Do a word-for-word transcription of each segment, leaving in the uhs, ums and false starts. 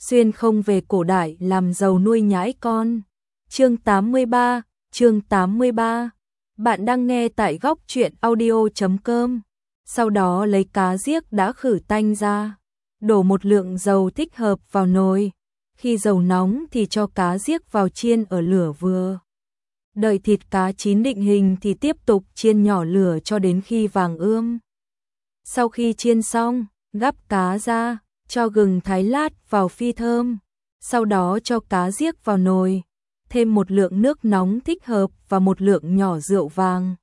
xuyên không về cổ đại làm giàu nuôi nhãi con. Chương tám mươi ba, chương tám mươi ba. Bạn đang nghe tại góc truyện audio chấm com. Sau đó lấy cá giếc đã khử tanh ra, đổ một lượng dầu thích hợp vào nồi. Khi dầu nóng thì cho cá giếc vào chiên ở lửa vừa. Đợi thịt cá chín định hình thì tiếp tục chiên nhỏ lửa cho đến khi vàng ươm. Sau khi chiên xong, gắp cá ra, cho gừng thái lát vào phi thơm. Sau đó cho cá giếc vào nồi, thêm một lượng nước nóng thích hợp và một lượng nhỏ rượu vàng.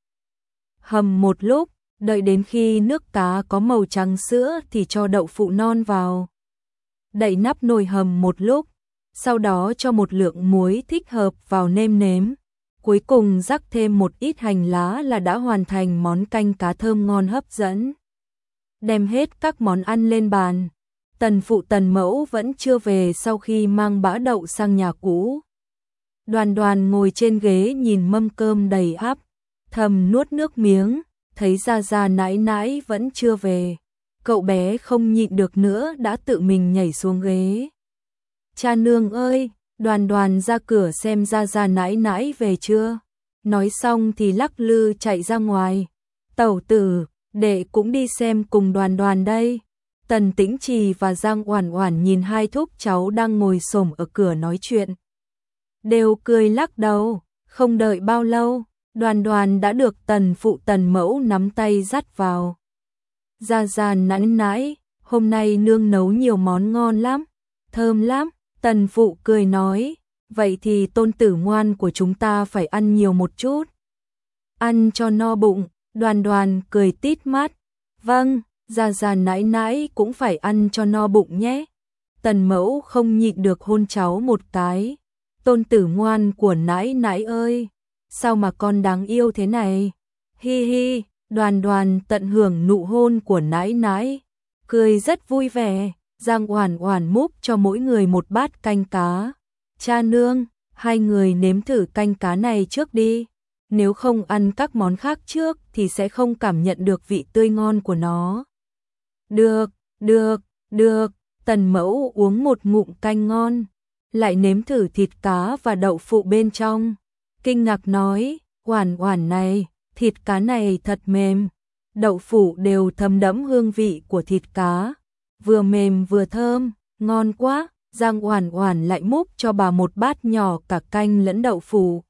Hầm một lúc, đợi đến khi nước cá có màu trắng sữa thì cho đậu phụ non vào. Đậy nắp nồi hầm một lúc, sau đó cho một lượng muối thích hợp vào nêm nếm. Cuối cùng rắc thêm một ít hành lá là đã hoàn thành món canh cá thơm ngon hấp dẫn. Đem hết các món ăn lên bàn. Tần phụ Tần mẫu vẫn chưa về sau khi mang bã đậu sang nhà cũ. Đoàn Đoàn ngồi trên ghế nhìn mâm cơm đầy ắp, thầm nuốt nước miếng, thấy Gia Gia nãi nãi vẫn chưa về. Cậu bé không nhịn được nữa đã tự mình nhảy xuống ghế. Cha nương ơi, Đoàn Đoàn ra cửa xem Gia Gia nãi nãi về chưa. Nói xong thì lắc lư chạy ra ngoài. Tẩu tử, đệ cũng đi xem cùng Đoàn Đoàn đây. Tần Tĩnh Trì và Giang Oản Oản nhìn hai thúc cháu đang ngồi xổm ở cửa nói chuyện, đều cười lắc đầu. Không đợi bao lâu, Đoàn Đoàn đã được Tần phụ Tần mẫu nắm tay dắt vào. Gia Gia nãi nãi, hôm nay nương nấu nhiều món ngon lắm, thơm lắm. Tần phụ cười nói, vậy thì tôn tử ngoan của chúng ta phải ăn nhiều một chút, ăn cho no bụng. Đoàn Đoàn cười tít mắt, vâng, Gia Gia nãi nãi cũng phải ăn cho no bụng nhé. Tần mẫu không nhịn được hôn cháu một cái. Tôn tử ngoan của nãi nãi ơi, sao mà con đáng yêu thế này. Hi hi. Đoàn Đoàn tận hưởng nụ hôn của nãi nãi, cười rất vui vẻ. Giang Oản Oản múc cho mỗi người một bát canh cá. Cha nương, hai người nếm thử canh cá này trước đi. Nếu không ăn các món khác trước thì sẽ không cảm nhận được vị tươi ngon của nó. Được, được, được. Tần mẫu uống một ngụm canh ngon, lại nếm thử thịt cá và đậu phụ bên trong. Kinh ngạc nói, Oản Oản này, thịt cá này thật mềm. Đậu phụ đều thấm đẫm hương vị của thịt cá, vừa mềm vừa thơm, ngon quá. Giang Oản Oản lại múc cho bà một bát nhỏ cả canh lẫn đậu phụ.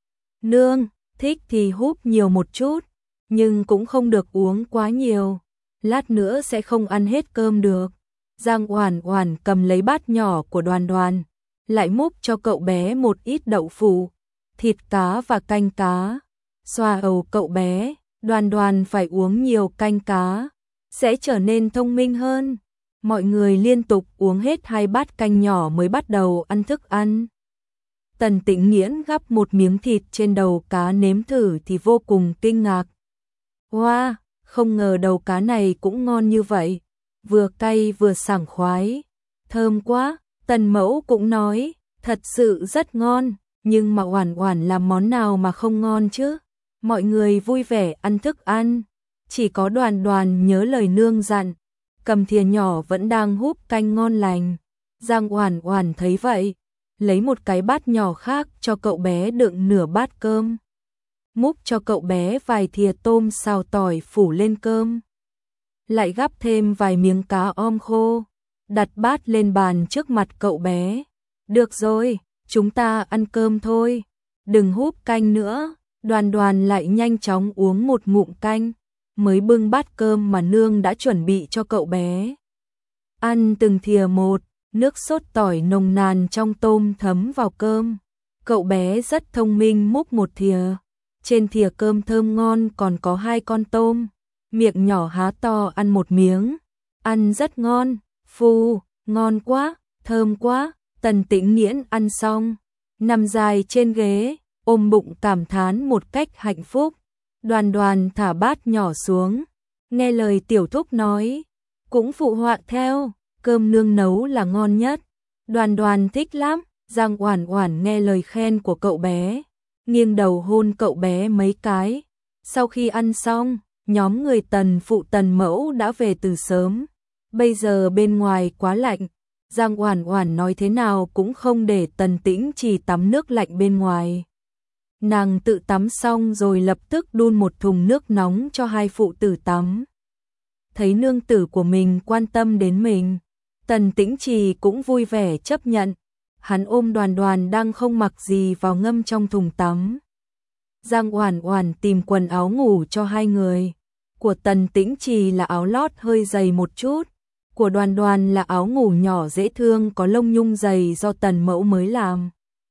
Nương, thích thì húp nhiều một chút, nhưng cũng không được uống quá nhiều, lát nữa sẽ không ăn hết cơm được. Giang Oản Oản cầm lấy bát nhỏ của Đoàn Đoàn, lại múc cho cậu bé một ít đậu phụ, thịt cá và canh cá. Xoa ầu cậu bé, Đoàn Đoàn phải uống nhiều canh cá, sẽ trở nên thông minh hơn. Mọi người liên tục uống hết hai bát canh nhỏ mới bắt đầu ăn thức ăn. Tần Tĩnh Nghiễn gắp một miếng thịt trên đầu cá nếm thử thì vô cùng kinh ngạc. Wow, không ngờ đầu cá này cũng ngon như vậy, vừa cay vừa sảng khoái, thơm quá. Tần mẫu cũng nói, thật sự rất ngon, nhưng mà Oản Oản làm món nào mà không ngon chứ. Mọi người vui vẻ ăn thức ăn, chỉ có Đoàn Đoàn nhớ lời nương dặn, cầm thìa nhỏ vẫn đang húp canh ngon lành. Giang Oản Oản thấy vậy, lấy một cái bát nhỏ khác cho cậu bé đựng nửa bát cơm, múc cho cậu bé vài thìa tôm xào tỏi phủ lên cơm, lại gắp thêm vài miếng cá om khô, đặt bát lên bàn trước mặt cậu bé. Được rồi, chúng ta ăn cơm thôi, đừng húp canh nữa. Đoàn Đoàn lại nhanh chóng uống một ngụm canh, mới bưng bát cơm mà nương đã chuẩn bị cho cậu bé. Ăn từng thìa một, nước sốt tỏi nồng nàn trong tôm thấm vào cơm. Cậu bé rất thông minh múc một thìa, trên thìa cơm thơm ngon còn có hai con tôm, miệng nhỏ há to ăn một miếng, ăn rất ngon. Phù, ngon quá, thơm quá. Tần Tĩnh Nghiễn ăn xong, nằm dài trên ghế, ôm bụng cảm thán một cách hạnh phúc. Đoàn Đoàn thả bát nhỏ xuống, nghe lời tiểu thúc nói, cũng phụ họa theo, cơm nương nấu là ngon nhất. Đoàn Đoàn thích lắm. Giang Oản Oản nghe lời khen của cậu bé, nghiêng đầu hôn cậu bé mấy cái. Sau khi ăn xong, nhóm người Tần phụ Tần mẫu đã về từ sớm. Bây giờ bên ngoài quá lạnh, Giang Oản Oản nói thế nào cũng không để Tần Tĩnh Trì tắm nước lạnh bên ngoài. Nàng tự tắm xong rồi lập tức đun một thùng nước nóng cho hai phụ tử tắm. Thấy nương tử của mình quan tâm đến mình, Tần Tĩnh Trì cũng vui vẻ chấp nhận. Hắn ôm Đoàn Đoàn đang không mặc gì vào ngâm trong thùng tắm. Giang Oản Oản tìm quần áo ngủ cho hai người. Của Tần Tĩnh Trì là áo lót hơi dày một chút, của Đoàn Đoàn là áo ngủ nhỏ dễ thương có lông nhung dày do Tần mẫu mới làm.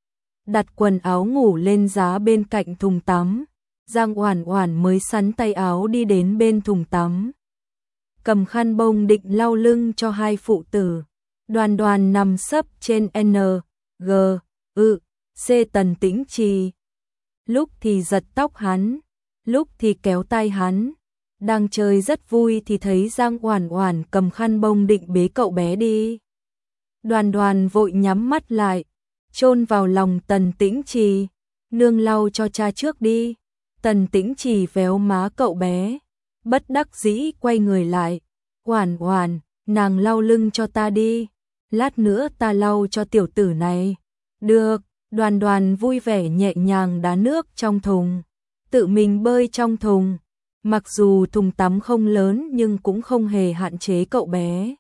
Đặt quần áo ngủ lên giá bên cạnh thùng tắm, Giang Oản Oản mới xắn tay áo đi đến bên thùng tắm. Cầm khăn bông định lau lưng cho hai phụ tử. Đoàn Đoàn nằm sấp trên N, G, ư, C Tần Tĩnh Trì. Lúc thì giật tóc hắn, lúc thì kéo tay hắn. Đang chơi rất vui thì thấy Giang Oản Oản cầm khăn bông định bế cậu bé đi. Đoàn Đoàn vội nhắm mắt lại, chôn vào lòng Tần Tĩnh Trì. Nương lau cho cha trước đi. Tần Tĩnh Trì véo má cậu bé, bất đắc dĩ quay người lại. Oản Oản, nàng lau lưng cho ta đi. Lát nữa ta lau cho tiểu tử này. Được, Đoàn Đoàn vui vẻ nhẹ nhàng đá nước trong thùng, tự mình bơi trong thùng. Mặc dù thùng tắm không lớn nhưng cũng không hề hạn chế cậu bé.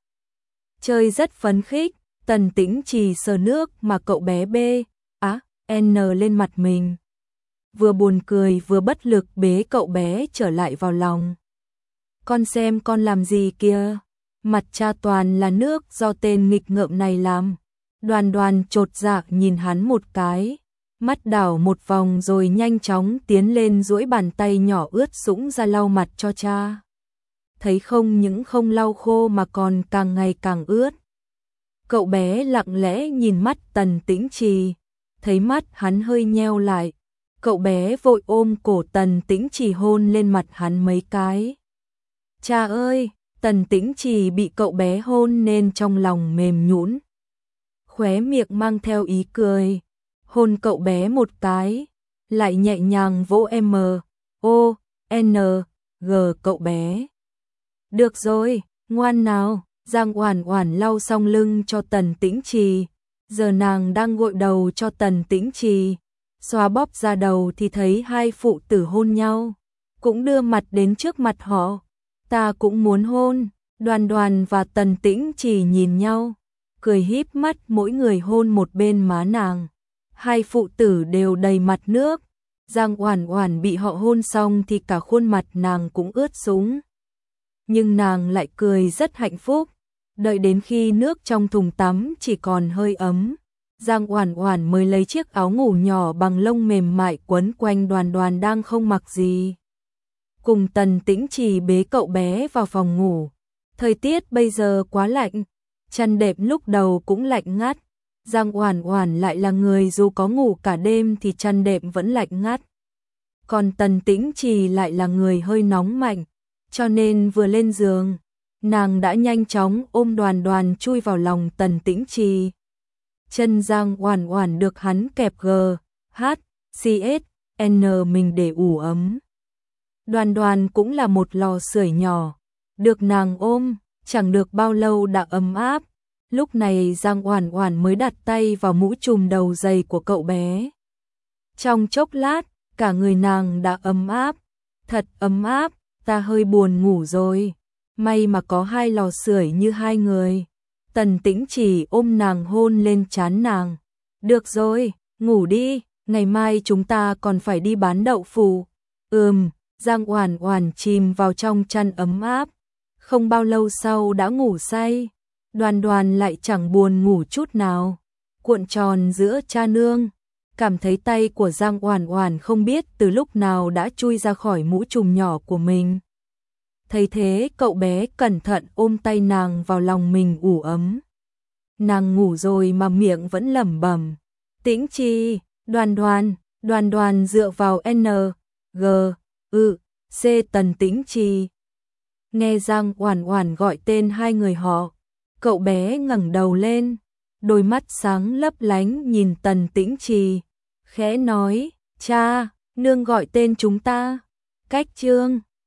Chơi rất phấn khích, Tần Tĩnh Trì sờ nước mà cậu bé bê, á, N lên mặt mình. Vừa buồn cười vừa bất lực bế cậu bé trở lại vào lòng. Con xem con làm gì kìa. Mặt cha toàn là nước do tên nghịch ngợm này làm. Đoàn Đoàn chột dạ nhìn hắn một cái, mắt đảo một vòng rồi nhanh chóng tiến lên duỗi bàn tay nhỏ ướt sũng ra lau mặt cho cha. Thấy không những không lau khô mà còn càng ngày càng ướt. Cậu bé lặng lẽ nhìn mắt Tần Tĩnh Trì, thấy mắt hắn hơi nheo lại. Cậu bé vội ôm cổ Tần Tĩnh Trì hôn lên mặt hắn mấy cái. Cha ơi! Tần Tĩnh Trì bị cậu bé hôn nên trong lòng mềm nhũn, khóe miệng mang theo ý cười, hôn cậu bé một cái, lại nhẹ nhàng vỗ M, O, N, G cậu bé. Được rồi, ngoan nào. Giang Oản Oản lau xong lưng cho Tần Tĩnh Trì, giờ nàng đang gội đầu cho Tần Tĩnh Trì. Xoa bóp ra đầu thì thấy hai phụ tử hôn nhau, cũng đưa mặt đến trước mặt họ. Ta cũng muốn hôn. Đoàn Đoàn và Tần Tĩnh Trì nhìn nhau, cười híp mắt mỗi người hôn một bên má nàng. Hai phụ tử đều đầy mặt nước. Giang Oản Oản bị họ hôn xong thì cả khuôn mặt nàng cũng ướt sũng. Nhưng nàng lại cười rất hạnh phúc. Đợi đến khi nước trong thùng tắm chỉ còn hơi ấm, Giang Oản Oản mới lấy chiếc áo ngủ nhỏ bằng lông mềm mại quấn quanh Đoàn Đoàn đang không mặc gì. Cùng Tần Tĩnh Trì bế cậu bé vào phòng ngủ. Thời tiết bây giờ quá lạnh, chăn đệm lúc đầu cũng lạnh ngắt. Giang Oản Oản lại là người dù có ngủ cả đêm thì chăn đệm vẫn lạnh ngắt. Còn Tần Tĩnh Trì lại là người hơi nóng mạnh, cho nên vừa lên giường, nàng đã nhanh chóng ôm Đoàn Đoàn chui vào lòng Tần Tĩnh Trì. Chân Giang Oản Oản được hắn kẹp G, H, C S, N mình để ủ ấm. Đoàn Đoàn cũng là một lò sưởi nhỏ, được nàng ôm, chẳng được bao lâu đã ấm áp. Lúc này Giang Oản Oản mới đặt tay vào mũ trùm đầu dày của cậu bé. Trong chốc lát, cả người nàng đã ấm áp, thật ấm áp, ta hơi buồn ngủ rồi. May mà có hai lò sưởi như hai người. Tần Tĩnh Trì ôm nàng hôn lên trán nàng. Được rồi, ngủ đi, ngày mai chúng ta còn phải đi bán đậu phụ. Ừm, Giang Oản Oản chìm vào trong chăn ấm áp. Không bao lâu sau đã ngủ say. Đoàn Đoàn lại chẳng buồn ngủ chút nào, cuộn tròn giữa cha nương, cảm thấy tay của Giang Oản Oản không biết từ lúc nào đã chui ra khỏi mũ trùm nhỏ của mình. Thấy thế cậu bé cẩn thận ôm tay nàng vào lòng mình ủ ấm. Nàng ngủ rồi mà miệng vẫn lẩm bẩm. Tĩnh Trì, Đoàn Đoàn, Đoàn Đoàn dựa vào N, G, ư, C Tần Tĩnh Trì. Nghe Giang Oản Oản gọi tên hai người họ, cậu bé ngẩng đầu lên, đôi mắt sáng lấp lánh nhìn Tần Tĩnh Trì, khẽ nói, cha, nương gọi tên chúng ta. Cách chương